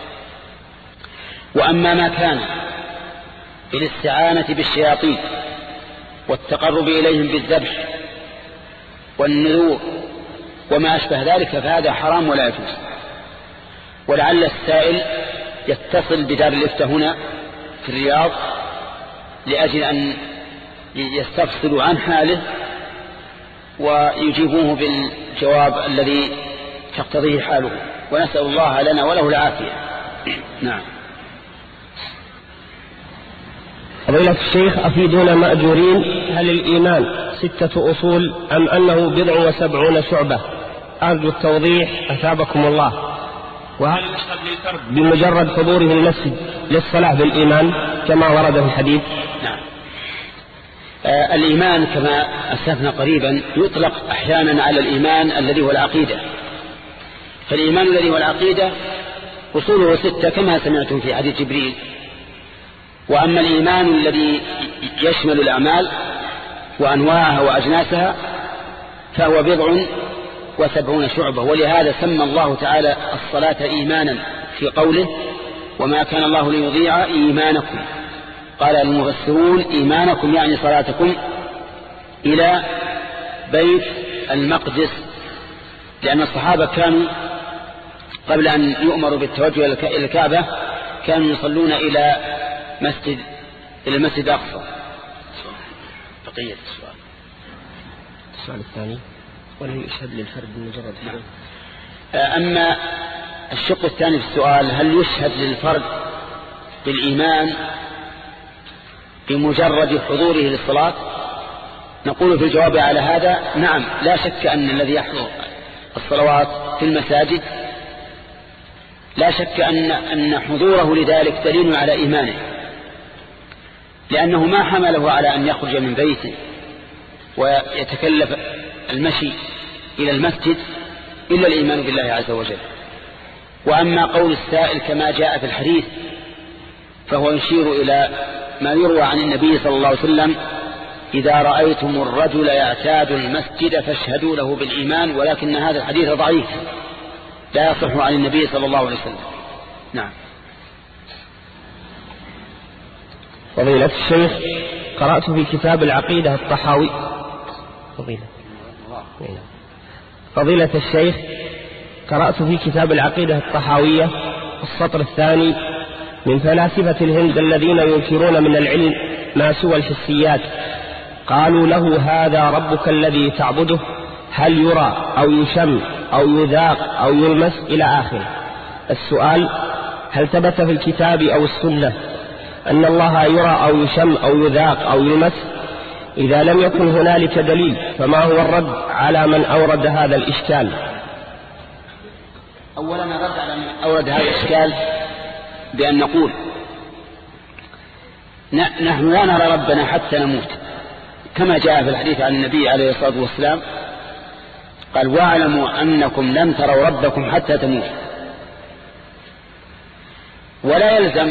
وأما ما كان بالاستعانة بالشياطين والتقرب إليهم بالذبح والنذور وما أشبه ذلك فهذا حرام ولا يجوز. ولعل السائل يتصل بدار الإفتاء هنا في الرياض لأجل أن يستفصلوا عن حاله ويجيبوه بالجواب الذي تقتضيه حاله، ونسأل الله لنا وله العافية. نعم. فضيلة الشيخ أفيدونا مأجورين، هل الإيمان ستة أصول أم أنه بضع وسبعون شعبة؟ أرجو التوضيح أثابكم الله. وهل يشهد للفرد بمجرد حضوره المسجد للصلاة بالإيمان كما ورد في الحديث؟ نعم. آه الإيمان كما أسلفنا قريبا يطلق أحيانا على الإيمان الذي هو العقيدة، فالإيمان الذي هو العقيدة أصوله ستة كما سمعتم في حديث جبريل. وأما الإيمان الذي يشمل الأعمال وأنواعها وأجناسها فهو بضع وسبعون شعبة، ولهذا سمى الله تعالى الصلاة إيمانا في قوله وما كان الله ليضيع إيمانكم. قال المفسرون إيمانكم يعني صلاتكم إلى بيت المقدس، لأن الصحابة كانوا قبل أن يؤمروا بالتوجه إلى الكعبة كانوا يصلون إلى مسجد إلى المسجد الأقصى. بقية السؤال. السؤال الثاني ولا يشهد للفرد بمجرد حضور؟ أما الشق الثاني في السؤال هل يشهد للفرد بالإيمان بمجرد حضوره للصلاة؟ نقول في الجواب على هذا نعم، لا شك أن الذي يحضر الصلوات في المساجد لا شك أن أن حضوره لذلك دليل على إيمانه، لأنه ما حمله على أن يخرج من بيته ويتكلف المشي إلى المسجد إلا الإيمان بالله عز وجل. وأما قول السائل كما جاء في الحديث فهو يشير إلى ما يروى عن النبي صلى الله عليه وسلم إذا رأيتم الرجل يعتاد المسجد فاشهدوا له بالإيمان، ولكن هذا الحديث ضعيف لا يصح عن النبي صلى الله عليه وسلم. نعم. فضيلة الشيخ قرأت في كتاب العقيدة الطحاوي فضيلة فضيلة الشيخ قرأت في كتاب العقيدة الطحاوية السطر الثاني من فلاسفة الهند الذين ينكرون من العلم ما سوى الحسيات قالوا له هذا ربك الذي تعبده هل يرى أو يشم أو يذاق أو يلمس إلى آخره. السؤال هل ثبت في الكتاب أو السنة أن الله يرى أو يشم أو يذاق أو يلمس؟ إذا لم يكن هنالك دليل فما هو الرد على من أورد هذا الإشكال؟ أولا الرد على من أورد هذا الإشكال بأن نقول نحن لا نرى ربنا حتى نموت، كما جاء في الحديث عن النبي عليه الصلاة والسلام قال واعلموا أنكم لن تروا ربكم حتى تموتوا. ولا يلزم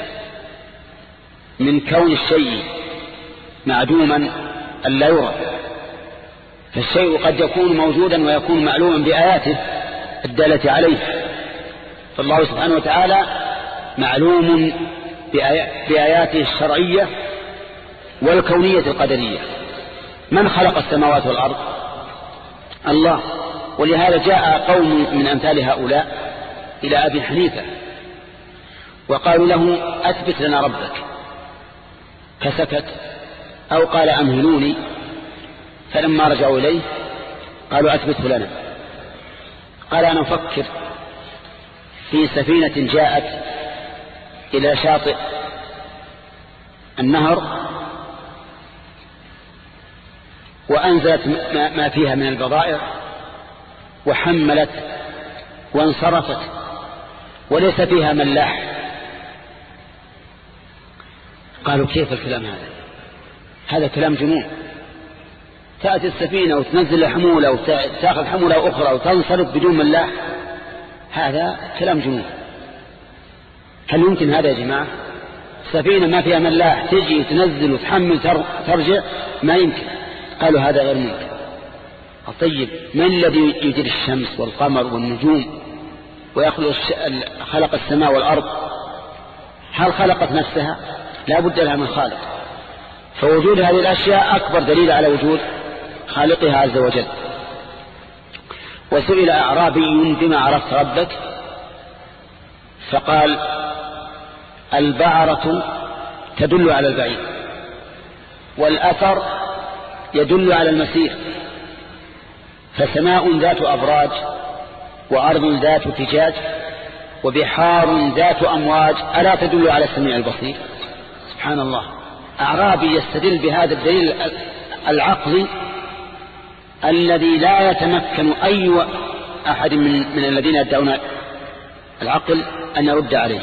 من كون الشيء معدوما أن لا يرى، فالشيء قد يكون موجودا ويكون معلوما بآياته الدالة عليه، فالله سبحانه وتعالى معلوم بآياته الشرعية والكونية القدرية. من خلق السماوات والأرض؟ الله. ولهذا جاء قوم من أمثال هؤلاء إلى أبي حنيفة وقالوا له أثبت لنا ربك، فسكت أو قال أمهلوني، فلما رجعوا إليه قالوا أثبته لنا. قال أنا أفكر في سفينة جاءت إلى شاطئ النهر وأنزلت ما فيها من البضائع وحملت وانصرفت وليس فيها ملاح. قالوا كيف الكلام هذا؟ هذا كلام جنون. تأتي السفينة وتنزل حمولة وتأخذ حمولة أخرى وتنصرف بدون ملاح، هذا كلام جنون. هل يمكن هذا يا جماعة؟ سفينة ما فيها ملاح تجي تنزل وتحمل ترجع، ما يمكن. قالوا هذا غير ممكن. طيب من الذي يجري الشمس والقمر والنجوم ويخلق خلق السماء والأرض؟ هل خلقت نفسها؟ لا بد لها من خالق. فوجود هذه الأشياء أكبر دليل على وجود خالقها عز وجل. وسئل أعرابي بما عرفت ربك؟ فقال البعرة تدل على البعير، والأثر يدل على المسير. فسماء ذات أبراج، وأرض ذات فجاج، وبحار ذات أمواج، ألا تدل على السميع البصير؟ سبحان الله. أعرابي يستدل بهذا الدليل العقلي الذي لا يتمكن أي أحد من, من الذين يدعون العقل أن يرد عليه.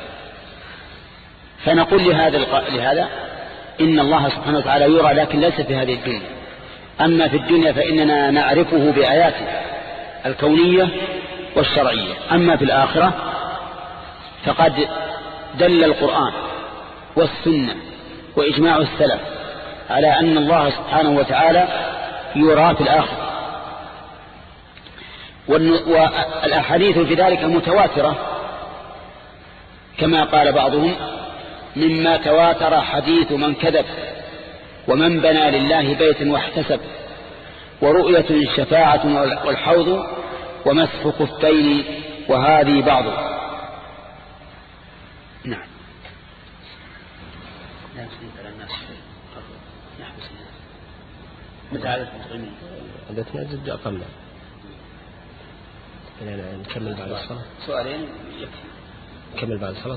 فنقول لهذا, لهذا إن الله سبحانه وتعالى يرى، لكن ليس في هذه الدنيا. أما في الدنيا فإننا نعرفه بآياته الكونية والشرعية. أما في الآخرة فقد دل القرآن والسنة وإجماع السلف على أن الله سبحانه وتعالى يرى في الآخرة، والأحاديث في ذلك متواترة، كما قال بعضهم: مما تواتر حديث من كذب، ومن بنى لله بيتا واحتسب، ورؤية الشفاعة والحوض، ومسح خفين، وهذه بعض. نعم. لا تسليم على الناس نحبس متى عدد المتغنين عدد نجد أقل. نكمل بعد الصلاة. سؤالين يكفي. نكمل بعد الصلاة.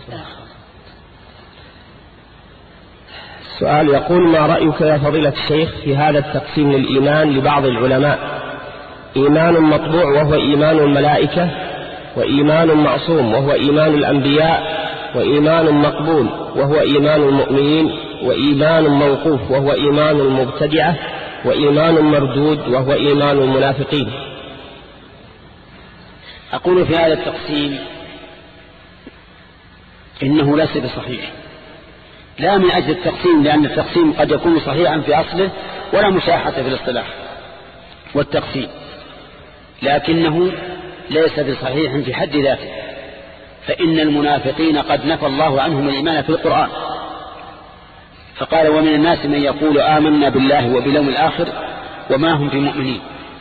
السؤال يقول: ما رأيك يا فضيلة الشيخ في هذا التقسيم للإيمان لبعض العلماء؟ إيمان مطبوع وهو إيمان الملائكة، وإيمان معصوم وهو إيمان الأنبياء، وإيمان مقبول وهو إيمان المؤمنين، وإيمان موقوف وهو إيمان المبتدعة، وإيمان مردود وهو إيمان المنافقين. أقول في هذا التقسيم إنه ليس بصحيح، لا من أجل التقسيم، لأن التقسيم قد يكون صحيحا في أصله ولا مشاحة في الاصطلاح والتقسيم، لكنه ليس بصحيح في حد ذاته. فإن المنافقين قد نفى الله عنهم الإيمان في القرآن، فقال: ومن الناس من يقول آمنا بالله وباليوم الآخر وما هم بمؤمنين.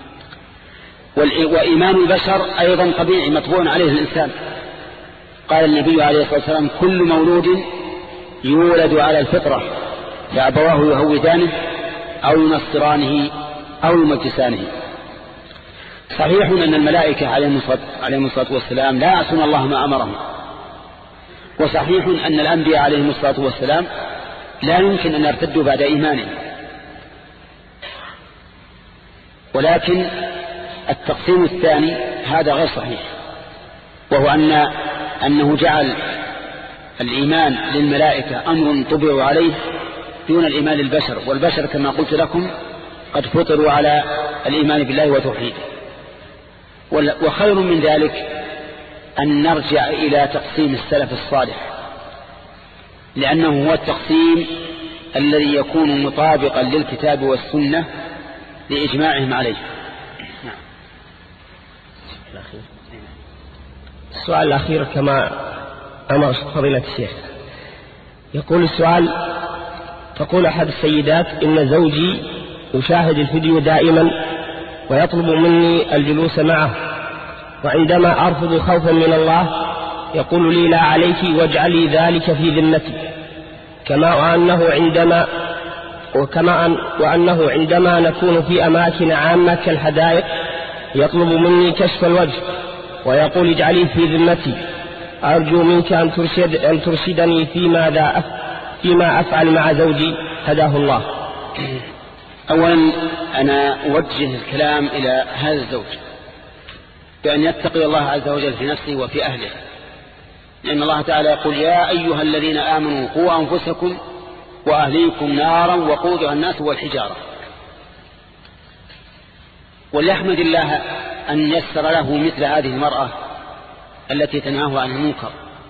وإيمان البشر أيضا طبيعي مطبوع عليه الإنسان. قال النبي عليه الصلاة والسلام: كل مولود يولد على الفطرة، فأبواه يهودانه أو ينصرانه أو يمجسانه. صحيح أن الملائكة عليهم الصلاة والسلام لا يعصون الله ما أمرهم، وصحيح أن الأنبياء عليهم الصلاة والسلام لا يمكن أن يرتدوا بعد إيمانهم، ولكن التقسيم الثاني هذا غير صحيح، وهو أن أنه جعل الإيمان للملائكة أمر طبعوا عليه دون الإيمان للبشر، والبشر كما قلت لكم قد فطروا على الإيمان بالله وتوحيده. وخير من ذلك أن نرجع إلى تقسيم السلف الصالح، لأنه هو التقسيم الذي يكون مطابقا للكتاب والسنة لإجماعهم عليه. السؤال الأخير كما أمر فضيلة الشيخ. يقول السؤال: تقول أحد السيدات: إن زوجي يشاهد الفيديو دائما ويطلب مني الجلوس معه، وعندما أرفض خوفا من الله يقول لي: لا عليك واجعلي ذلك في ذمتي، كما أنه عندما وكما أن وأنه عندما نكون في أماكن عامة كالحدائق يطلب مني كشف الوجه ويقول: اجعلي في ذمتي. أرجو منك أن, ترشد أن ترشدني فيما, ذا فيما أفعل مع زوجي، هداه الله. أولا أنا أوجه الكلام إلى هذا الزوج بأن يتقي الله عز وجل في نفسه وفي أهله، لأن الله تعالى يقول: يا أيها الذين آمنوا قوا أنفسكم وأهليكم نارا وقودها الناس والحجارة. وليحمد الله أن يسر له مثل هذه المرأة التي تنهاه عن المنكر.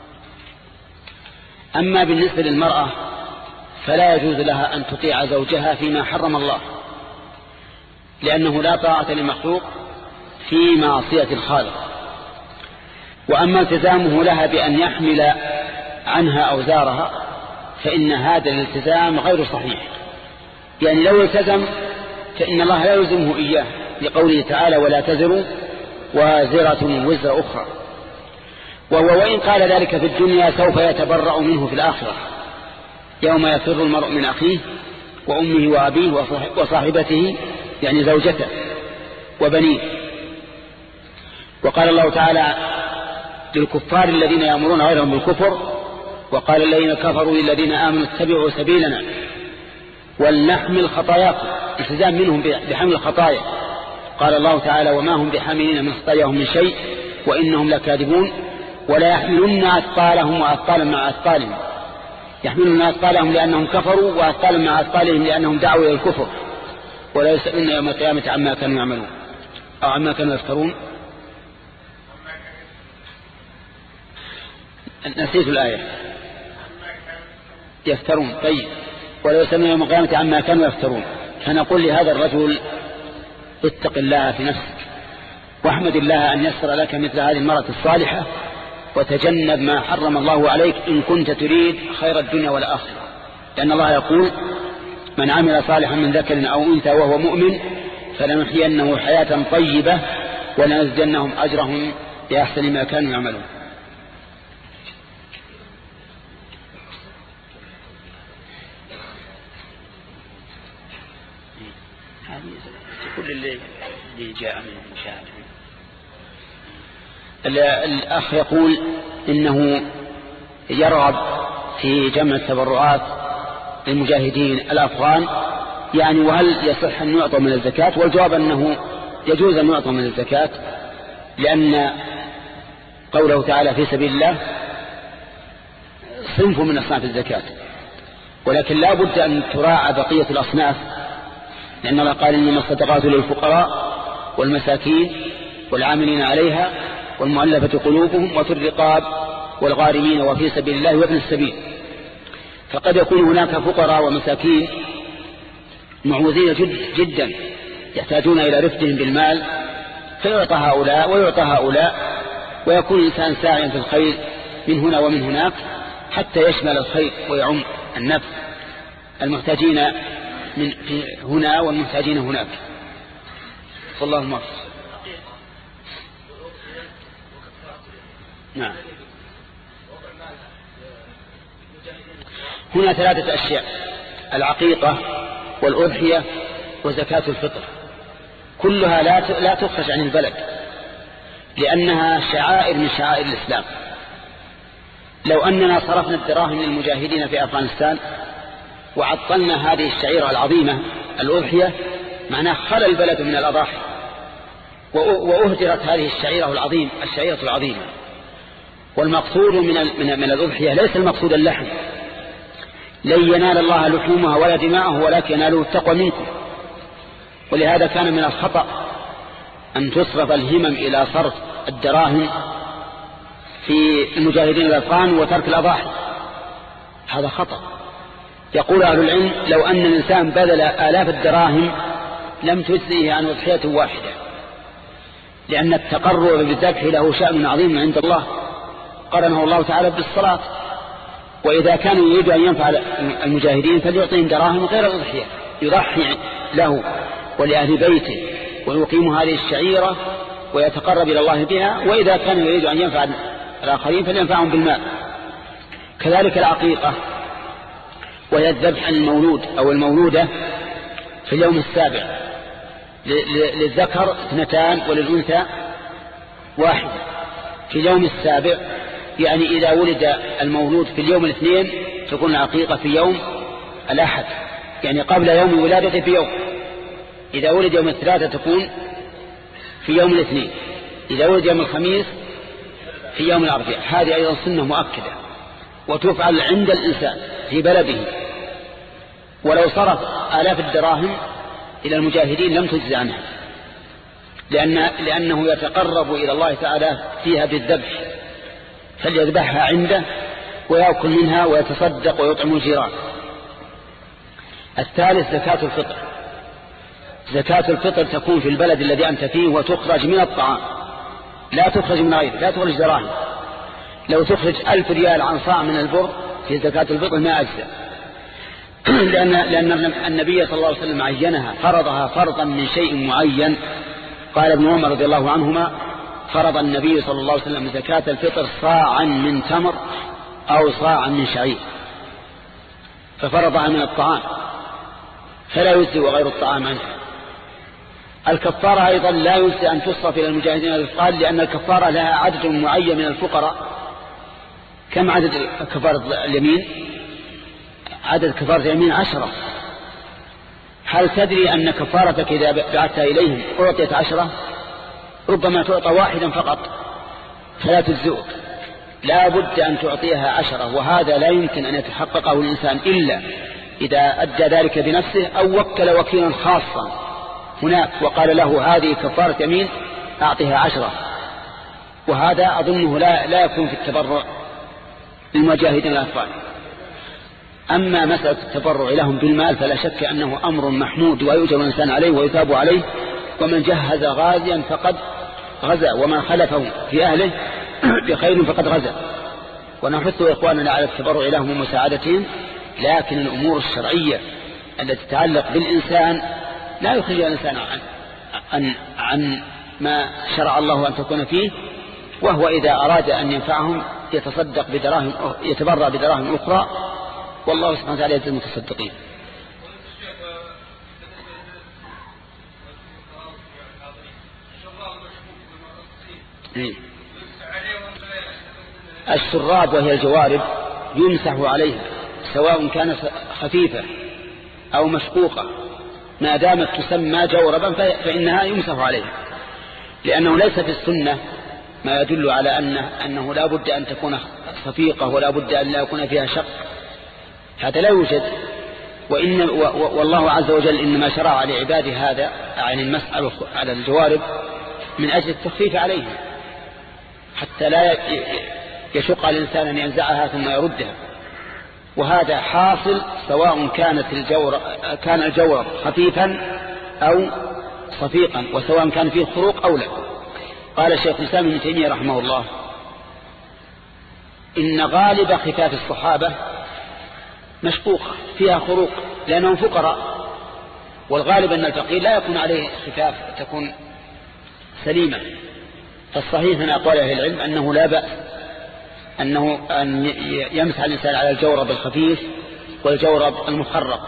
أما بالنسبة للمرأة فلا يجوز لها أن تطيع زوجها فيما حرم الله، لأنه لا طاعة لمخلوق في معصية الخالق. وأما التزامه لها بأن يحمل عنها أوزارها فإن هذا الالتزام غير صحيح، يعني لو التزم فإن الله لا يلزمه إياه، لقوله تعالى: ولا تزر وازرة وزر أخرى. وهو وإن قال ذلك في الدنيا سوف يتبرأ منه في الآخرة يوم يفر المرء من أخيه وأمه وأبيه وصاحبته يعني زوجته وبنيه. وقال الله تعالى للكفار الذين يأمرون غيرهم بالكفر وقال الذين كفروا للذين آمنوا اتبعوا سبيلنا ولنحمل خطاياكم، التزام منهم بحمل الخطايا. قال الله تعالى وما هم بحاملين من خطاياهم من شيء وإنهم لكاذبون ولا يحملن أثقالهم وأثقالا مع أثقالهم، يحملون أثقالهم لأنهم كفروا وأثقالا مع أثقالهم لأنهم دعوا إلى الكفر ولا يسألون يوم القيامة عما كانوا يعملون أو عما كانوا يفترون. نسيت الآية يفترون. طيب ولا يسألون يوم القيامة عما كانوا يفترون. فنقول لهذا الرجل اتق الله في نفسك واحمد الله أن يسر لك مثل هذه المرأة الصالحة وتجنب ما حرم الله عليك إن كنت تريد خير الدنيا والآخرة، لأن الله يقول من عمل صالحا من ذكر أو أنثى وهو مؤمن فلنحيينه حياة طيبة ولنزيدنهم أجرهم بأحسن ما كانوا يعملون. كل اللي جاء من المشاهد. الأخ يقول إنه يرغب في جمع التبرعات للمجاهدين الأفغان، يعني وهل يصح أن يعطى من الزكاة؟ والجواب أنه يجوز أن يعطى من الزكاة، لأن قوله تعالى في سبيل الله صنف من أصناف الزكاة، ولكن لا بد أن تراعى بقية الأصناف، لأن الله قال إنما الصدقات للفقراء والمساكين والعاملين عليها والمؤلفة قلوبهم وفي الرقاب والغارمين وفي سبيل الله وابن السبيل. فقد يكون هناك فقراء ومساكين معوزين جد جدا يحتاجون إلى رفدهم بالمال، فيعطى هؤلاء ويعطى هؤلاء، ويكون الإنسان ساعيا في الخير من هنا ومن هناك حتى يشمل الخير ويعم النفس المحتاجين من هنا والمحتاجين هناك. صلى الله عليه وسلم. نعم. هنا ثلاثة أشياء: العقيقة والأضحية وزكاة الفطر، كلها لا لا تخرج عن البلد لأنها شعائر من شعائر الإسلام. لو أننا صرفنا الدراهم للمجاهدين في أفغانستان وعطلنا هذه الشعيرة العظيمة الأضحية، معناه خلى البلد من الأضاحي وأهدرت هذه الشعيرة العظيمة الشعيرة العظيمة. والمقصود من من من الأضحية ليس المقصود اللحم، لن ينال الله لحومها ولا دماءه ولكن يناله التقوى منكم. ولهذا كان من الخطأ أن تصرف الهمم إلى صرف الدراهم في المجاهدين الأفغان وترك الأضاحي، هذا خطأ. يقول أهل العلم لو أن الإنسان بذل آلاف الدراهم لم تجزئه عن أضحية واحدة، لأن التقرب بالذبح له شأن عظيم عند الله، قرنه الله تعالى بالصلاة. وإذا كان يريد أن ينفع المجاهدين فليعطيهم دراهم غير الأضحية، يضحي له ولأهل بيته ويقيم هذه الشعيرة ويتقرب إلى الله بها. وإذا كان يريد أن ينفع الآخرين فلينفعهم بالمال. كذلك العقيقة، وهي الذبح عن المولود أو المولودة في اليوم السابع، للذكر اثنتان وللأنثى واحدة. في اليوم السابع يعني إذا ولد المولود في اليوم الاثنين تكون العقيقة في يوم الأحد، يعني قبل يوم ولادته بيوم. إذا ولد يوم الثلاثة تكون في يوم الاثنين. إذا ولد يوم الخميس في يوم الأربعاء. هذه أيضا سنة مؤكدة وتفعل عند الإنسان في بلده. ولو صرف آلاف الدراهم إلى المجاهدين لم تجز عنها، لأن لأنه يتقرب إلى الله تعالى فيها بالذبح، فليذبحها عنده ويأكل منها ويتصدق ويطعم الجيران. الثالث زكاة الفطر. زكاة الفطر تكون في البلد الذي أنت فيه وتخرج من الطعام، لا تخرج من غيره، لا تخرج دراهم. لو تخرج ألف ريال عن صاع من البر في زكاة الفطر ما أجزأ، لأن, لأن النبي صلى الله عليه وسلم عينها، فرضها فرضا من شيء معين. قال ابن عمر رضي الله عنهما فرض النبي صلى الله عليه وسلم زكاة الفطر صاعا من تمر أو صاعا من شعير، ففرضها من الطعام فلا يجزي غير الطعام عنه. الكفارة أيضا لا يجزي أن تصرف إلى المجاهدين الأثقال، لأن الكفارة لها عدد معين من الفقراء. كم عدد كفارة اليمين؟ عدد كفارة اليمين عشرة. هل تدري أن كفارتك إذا بعثتها إليهم أعطيت عشرة؟ ربما تعطى واحدا فقط فلا تجزئك، لا بد أن تعطيها عشرة. وهذا لا يمكن أن يتحققه الإنسان إلا إذا أدى ذلك بنفسه أو وكل وكيلا خاصا هناك وقال له هذه كفارة يمين أعطيها عشرة. وهذا أظنه لا, لا يكون في التبرع للمجاهدين الأطفال. أما مسألة التبرع لهم بالمال فلا شك أنه أمر محمود ويؤجر الإنسان عليه ويثاب عليه. ومن جهز غازيا فقد غزا، ومن خلفه في أهله بخير فقد غزا. ونحث إخواننا على التبرع لهم ومساعدتهم، لكن الأمور الشرعية التي تتعلق بالإنسان لا يخرج الإنسان عن, عن, عن ما شرع الله أن تكون فيه. وهو إذا أراد أن ينفعهم يتصدق بدراهم، يتبرع بدراهم أخرى، والله سبحانه وتعالى يجزي المتصدقين. الشراب وهي الجوارب يمسح عليها سواء كانت خفيفة أو مشقوقة، ما دامت تسمى جوربا فإنها يمسح عليها، لأنه ليس في السنة ما يدل على أنه, أنه لا بد أن تكون صفيقة ولا بد أن لا يكون فيها شق، هذا لا يوجد. وإن والله عز وجل إنما شرع لعباده هذا عن المسح على الجوارب من أجل التخفيف عليهم حتى لا يشق الإنسان أن ينزعها ثم يردها. وهذا حاصل سواء كانت الجور كان الجورب خفيفا أو صفيقا، وسواء كان فيه خروق أو لا. قال الشيخ الإسلام ابن تيمية رحمه الله إن غالب خفاف الصحابة مشقوقة فيها خروق لأنهم فقراء، والغالب أن الفقير لا يكون عليه خفاف تكون سليمة. فالصحيح من أقوال أهل العلم أنه لا بأس أنه أن يمسح الإنسان على الجورب الخفيف والجورب المخرق.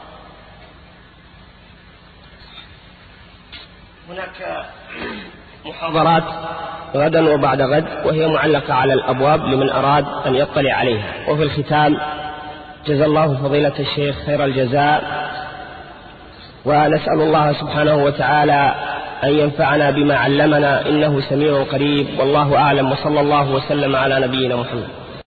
هناك محاضرات غدا وبعد غد وهي معلقة على الأبواب لمن أراد أن يطلع عليها. وفي الختام جزا الله فضيلة الشيخ خير الجزاء، ونسأل الله سبحانه وتعالى أن ينفعنا بما علمنا إنه سميع قريب، والله أعلم، وصلى الله وسلم على نبينا محمد.